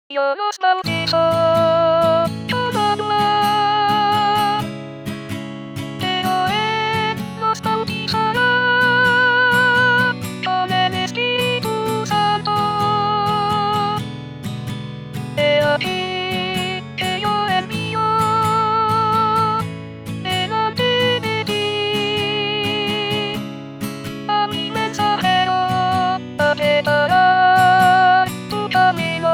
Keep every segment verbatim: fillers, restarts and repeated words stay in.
Yo los bautizo con agua, pero Él los bautizará con el Espíritu Santo. He aquí que yo envío delante de ti a mi mensajero, preparar tu camino.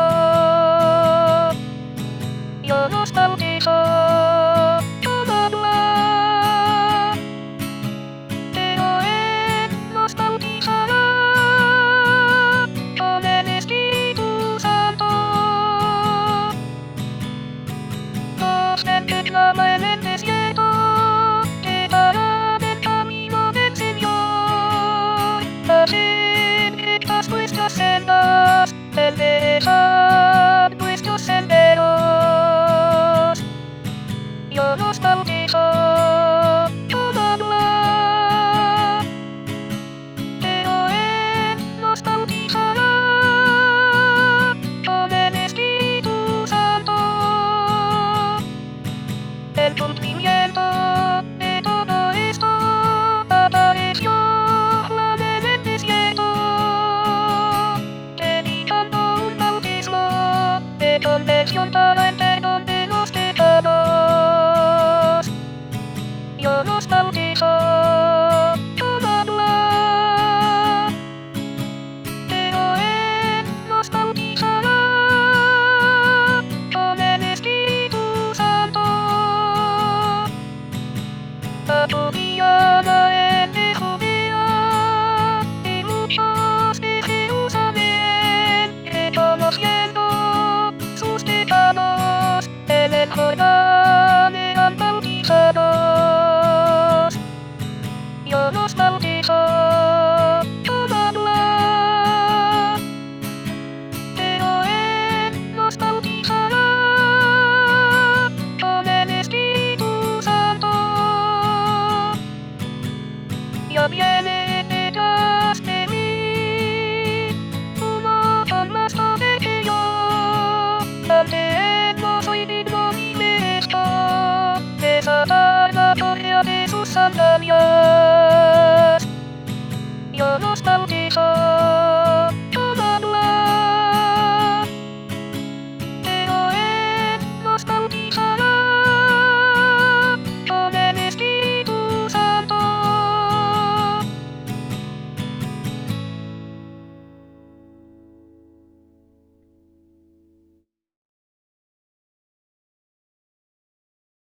Yo los bautizo con agua, pero Él los bautizará con el Espíritu Santo. Voz del que clama en el desierto, preparad el camino del Señor. Haced rectas vuestras sendas, Él